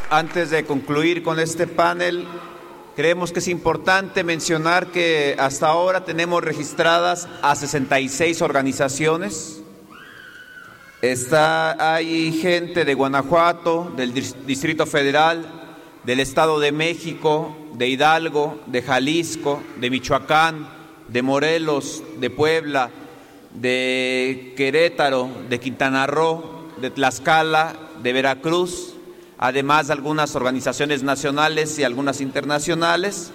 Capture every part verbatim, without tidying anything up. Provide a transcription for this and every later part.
Antes de concluir con este panel, creemos que es importante mencionar que hasta ahora tenemos registradas a sesenta y seis organizaciones. Está, hay gente de Guanajuato, del Distrito Federal, del Estado de México, de Hidalgo, de Jalisco, de Michoacán, de Morelos, de Puebla, de Querétaro, de Quintana Roo, de Tlaxcala, de Veracruz, además de algunas organizaciones nacionales y algunas internacionales.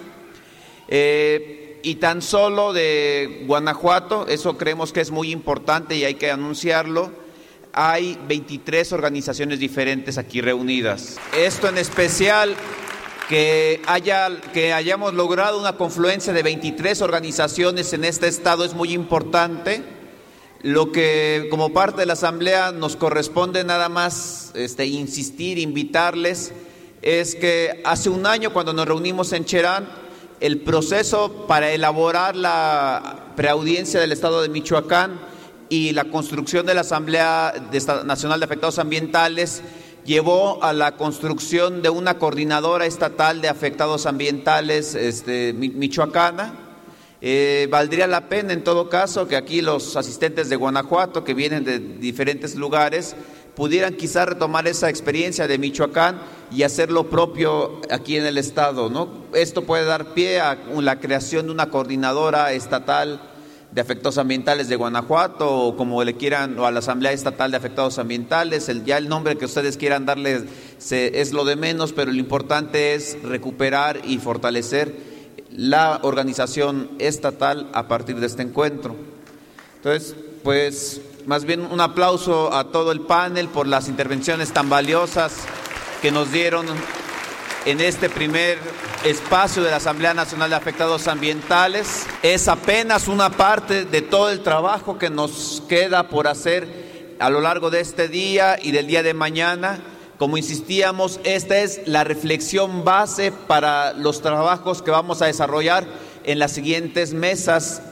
Eh, y tan solo de Guanajuato, eso creemos que es muy importante y hay que anunciarlo, hay veintitrés organizaciones diferentes aquí reunidas. Esto en especial, que, haya, que hayamos logrado una confluencia de veintitrés organizaciones en este estado es muy importante. Lo que como parte de la Asamblea nos corresponde nada más este, insistir, invitarles, es que hace un año cuando nos reunimos en Cherán, el proceso para elaborar la preaudiencia del Estado de Michoacán y la construcción de la Asamblea Nacional de Afectados Ambientales llevó a la construcción de una coordinadora estatal de afectados ambientales este, michoacana. Eh, valdría la pena en todo caso que aquí los asistentes de Guanajuato que vienen de diferentes lugares pudieran quizás retomar esa experiencia de Michoacán y hacer lo propio aquí en el estado, ¿no? Esto puede dar pie a la creación de una coordinadora estatal de afectados ambientales de Guanajuato, o como le quieran, o a la Asamblea Estatal de Afectados Ambientales. El, ya el nombre que ustedes quieran darle se, es lo de menos, pero lo importante es recuperar y fortalecer la organización estatal a partir de este encuentro. Entonces, pues, más bien un aplauso a todo el panel por las intervenciones tan valiosas que nos dieron en este primer espacio de la Asamblea Nacional de Afectados Ambientales. Es apenas una parte de todo el trabajo que nos queda por hacer a lo largo de este día y del día de mañana. Como insistíamos, esta es la reflexión base para los trabajos que vamos a desarrollar en las siguientes mesas